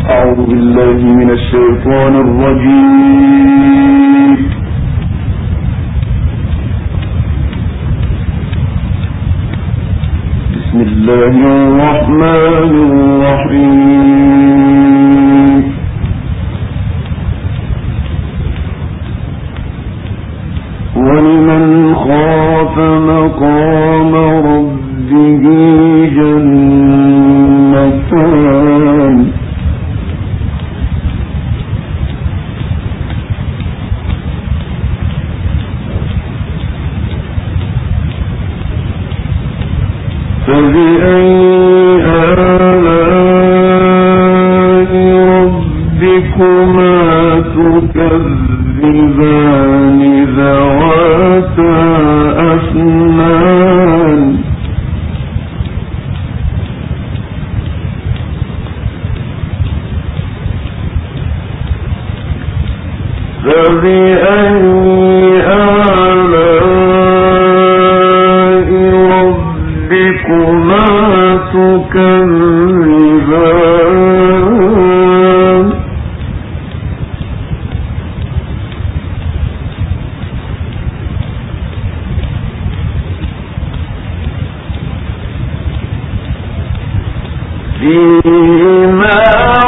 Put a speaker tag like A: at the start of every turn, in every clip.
A: أعوذ بالله من الشيطان الرجيم. بسم الله الرحمن الرحيم. ولمن خاف مقام ربه جنتان فبأي آلاء ربكما تكذبان ذواتا أفنان فبأي آلاء ربكما تكذبان فيهما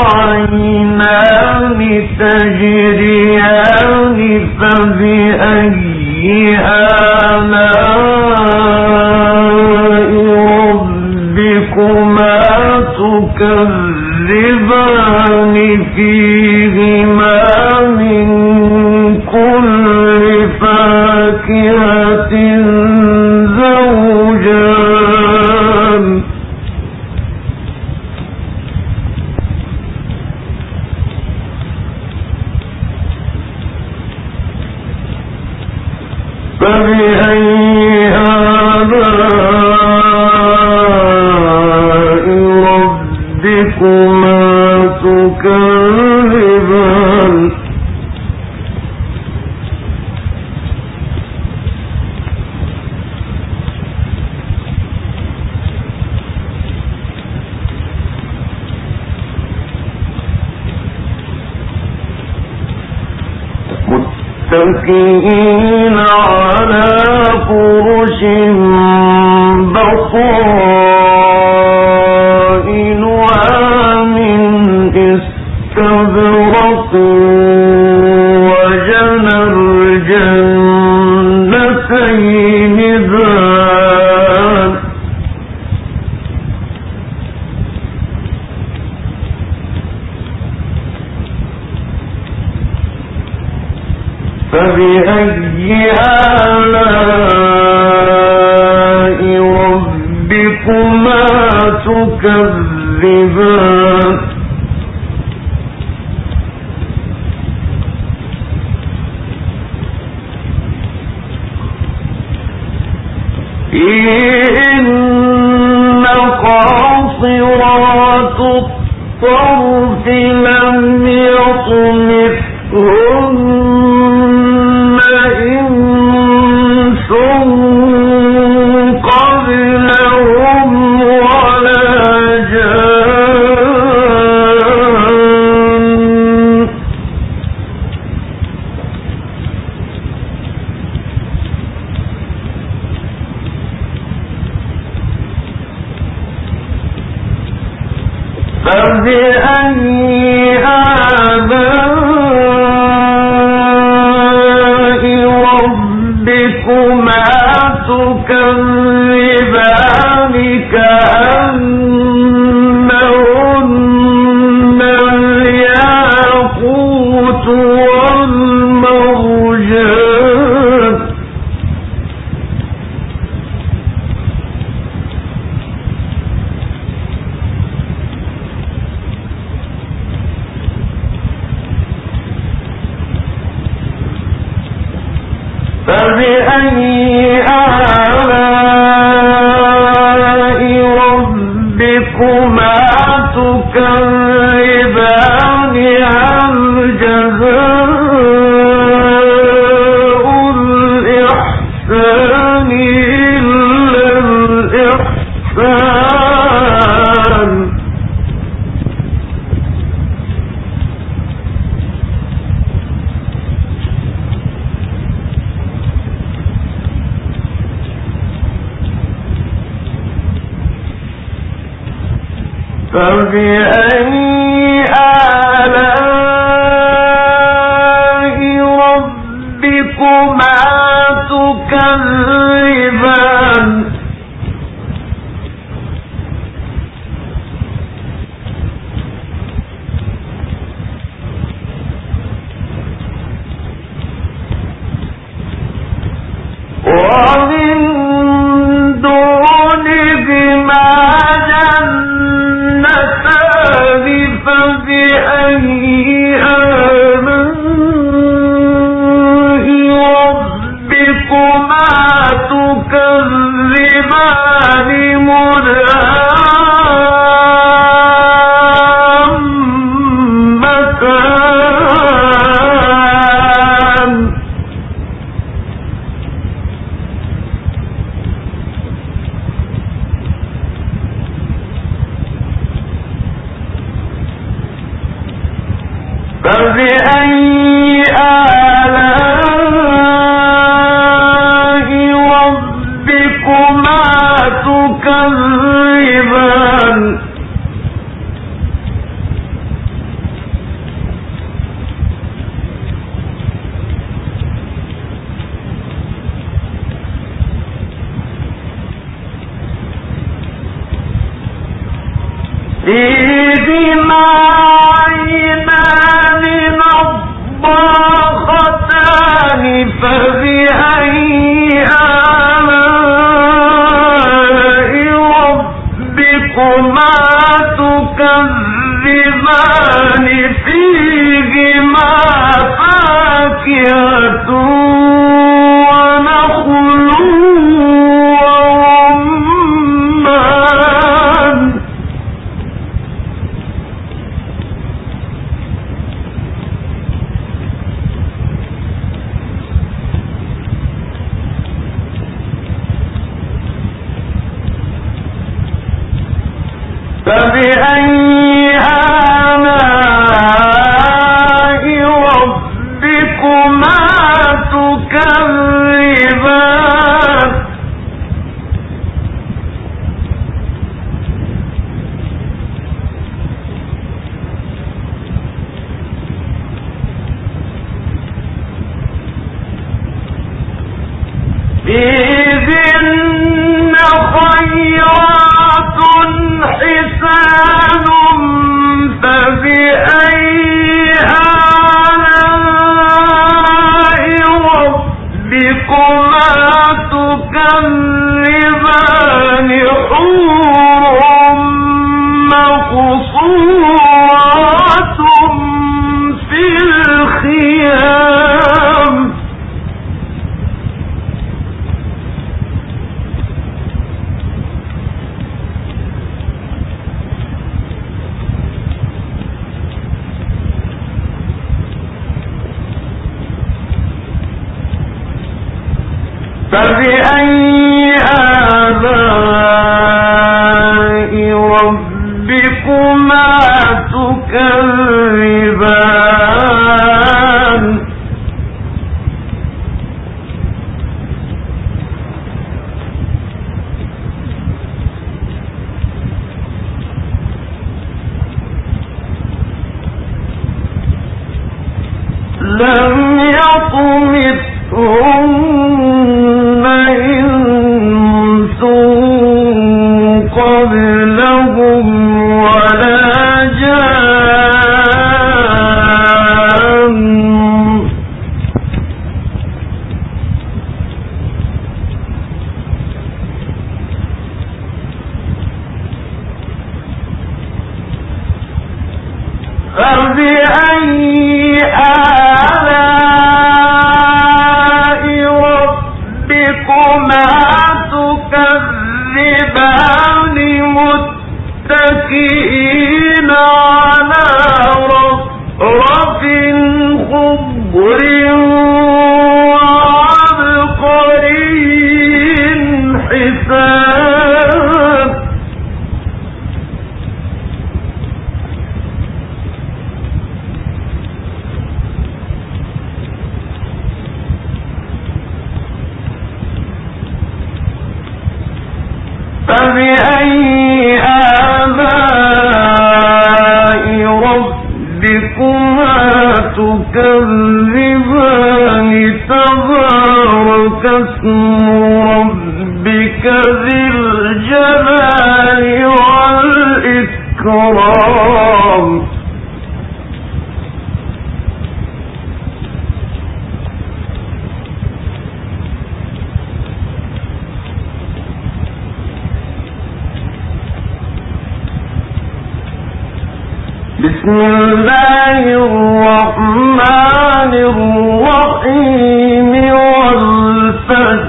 A: عينان تجريان فبأي آلاء ربكما تكذبان فيهما من كل فاكهة زوجان فبأي آلاء ربكما تكذبان متكئين على فرش بطائنها من استبرق وجنى الجنتين دان فبأي آلاء ربكما تكذبان إن قاصرات الطرف لم يطمثهن إنس قبلهم ولا جان فبأي آلاء ربكما تكذبان كأنهن الياقوت والمرجان فبأي آلاء ربكما تكذبان هل جزاء الإحسان إلا الإحسان. فبأي آلاء ربكما تكذبان ومن دونهما جنتان فبأي آلاء ربكما تكذبان مدهامتان فبأي آلاء ربكما تكذبان فيهما عينان نضاختان فبأي آلاء ربكما تكذبان فيهما فاكهة ونخل ورمان فبأي آلاء ربكما تكذبان فيهن خيرات حسان فبأي آلاء ربكما تكذبان حور مقصورات في الخيام فبأي آلاء ربكما تكذبان لم يطمثهن إنس قبلهم ولا جان فبأي آلاء ربكما تكذبان متكئين على رفرف خضر وعبقري حسان الإكرام بسم الله الرحمن الرحيم والفجر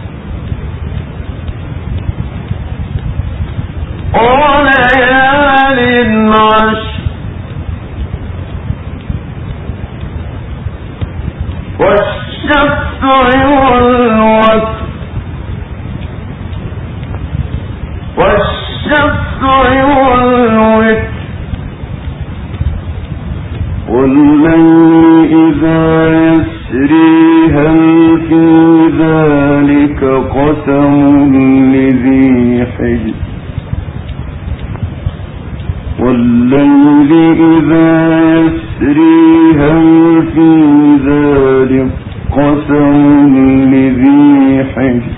A: وليال عشر والشفع والوتر والوتر والليل إذا يسري هل في ذلك قسم لذي حجر والليل إذا يسري هل في ذلك قسم لذي حجر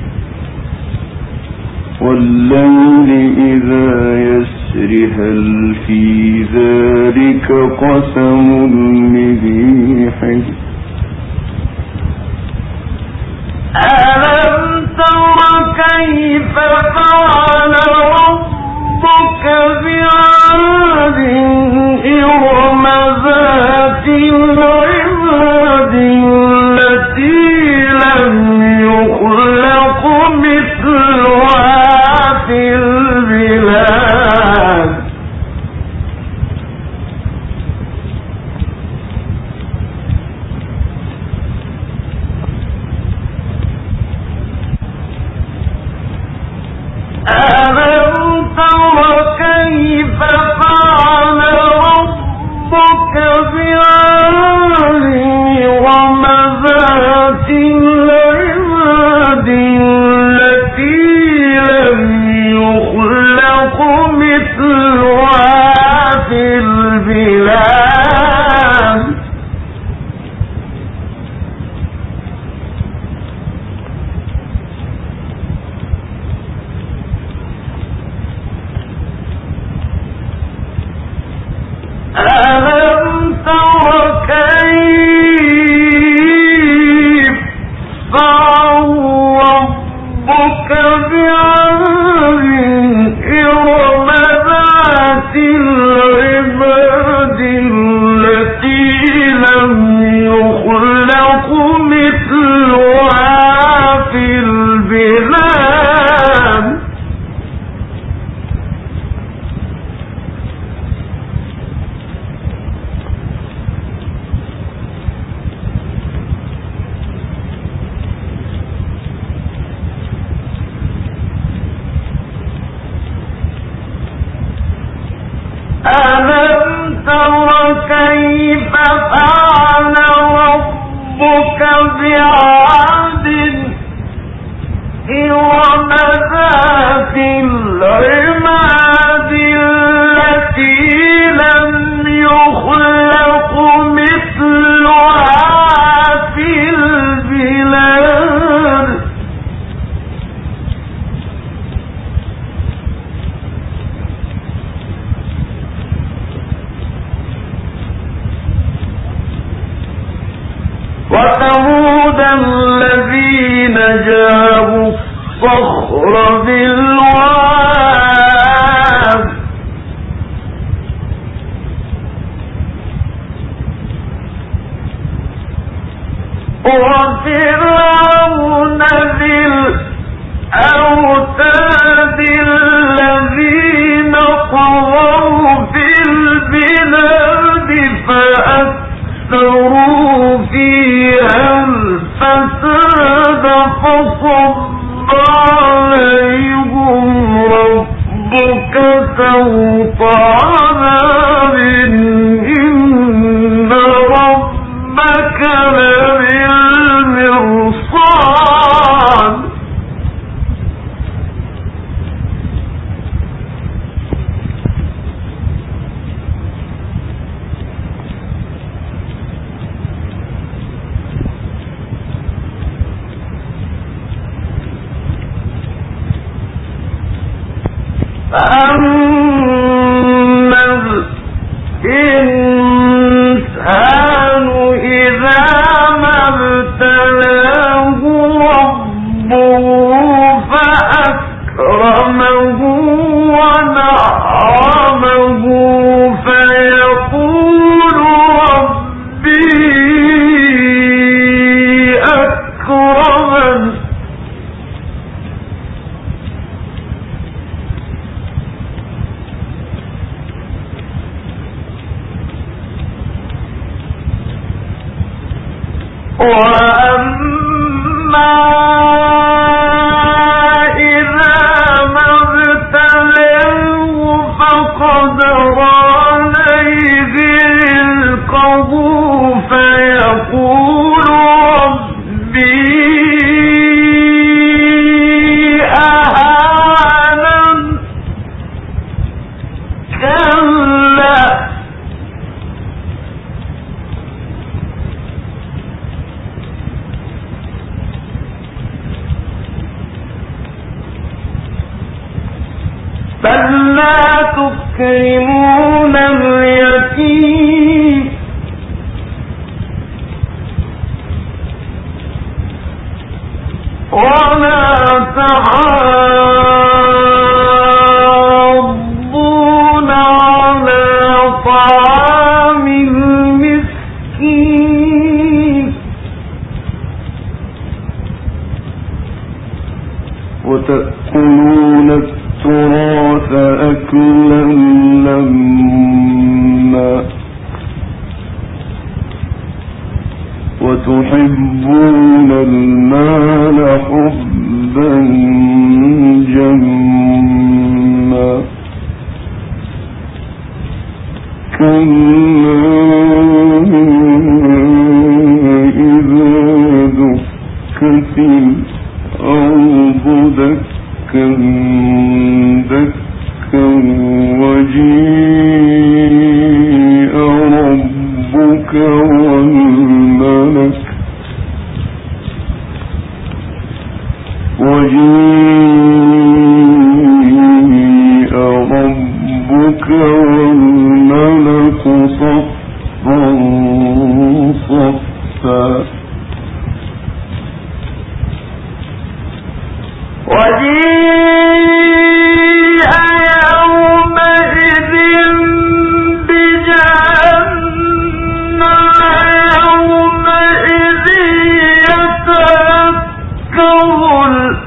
A: والليل إذا يسري هل في ذلك قسم لذي حجر ألم تر كيف فعل ربك بعاد إرم ذات العماد التي لم يخلق مثلها في البلاد ألم تر كيف فعل ربك بعاد إرم ذات العماد التي لم يخلق مثلها في البلاد ألم تر كيف فعل ربك بعاد إرم ذات العماد التي لم يخلق مثلها في البلاد ألم تر كيف فعل ربك بعاد إرم ذات العماد التي لم يخلق مثلها في البلاد وثمود الذين جابوا الصخر بالواد وفرعون ذي الأوتاد الذين طغوا في البلاد فأكثروا فيها الفساد فصب عليهم ربك سوط عذاب إن ربك لبالمرصاد وأما إذا ما ابتلاه فقدر عليه رزقه فيقول ربي أهانن كلا بل لا تكرمون اليتيم ولا تحاضون على طعام المسكين
B: وتأكلون التراث أكلا لما وتحبون المال حبا جما كلا إذا دكت الأرض دكا دكا وجيء ربك والملك صفا صفا
A: وجيء يومئذ بجهنم يومئذ يتذكر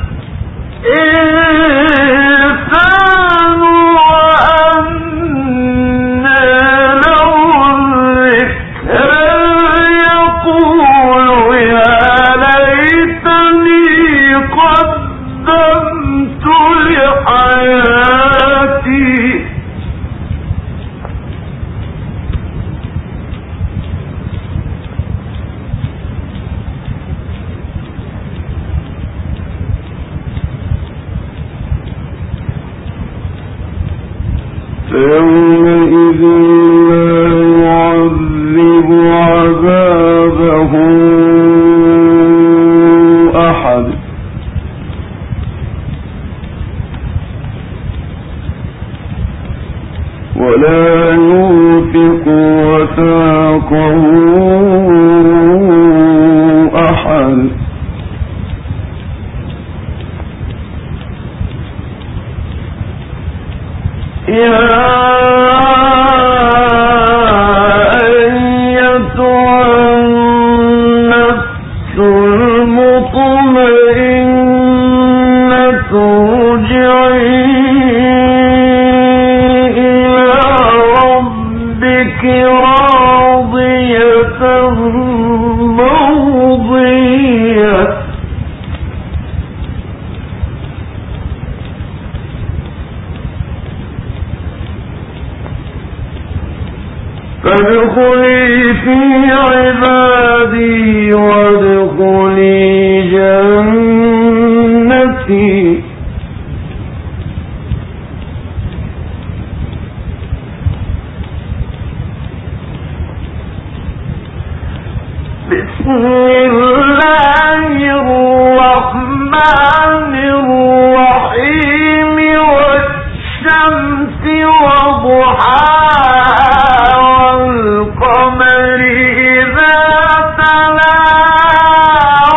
A: الإنسان وأنى له الذكرى يقول يا ليتني قدمت لحياتي
B: فيومئذ لا يعذب عذابه أحد ولا يوثق وثاقه أحد يا أيتها النفس المطمئنة ارجعي إلى ربك راضية مرضية فادخلي في عبادي وادخلي جنتي بسم الله الرحمن الرحيم والشمس وضحاها والقمر إذا تلاها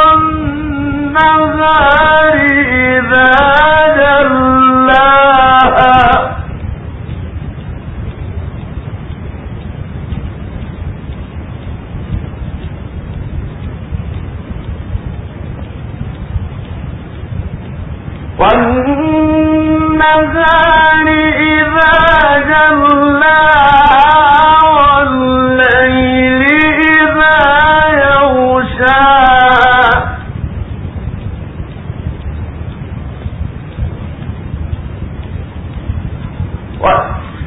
B: والنهار إذا جلاها والنهار إذا جلاها والليل إذا يغشاها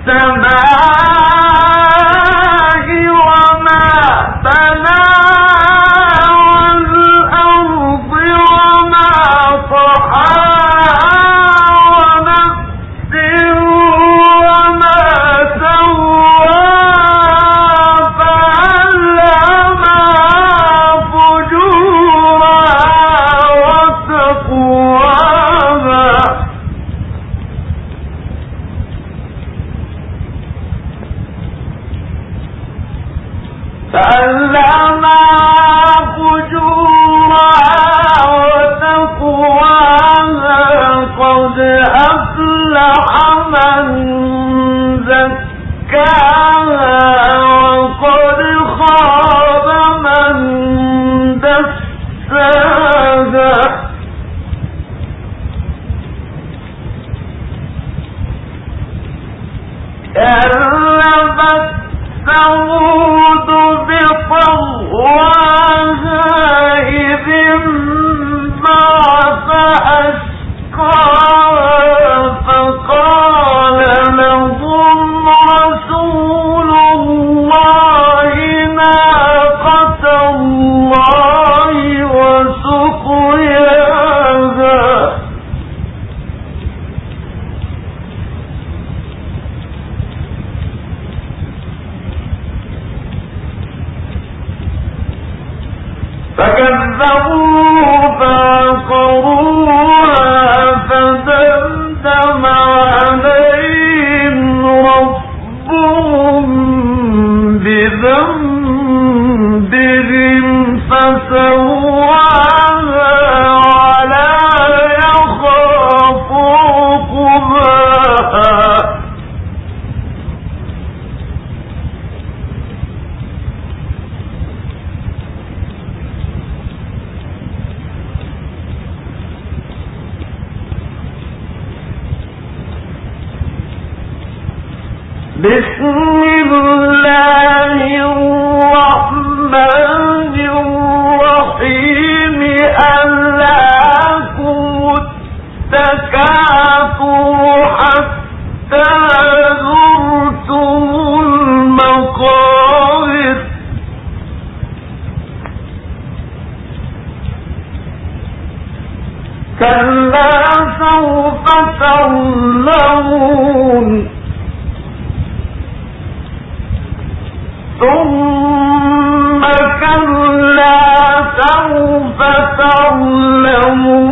B: ثم كلا سوف تعلمون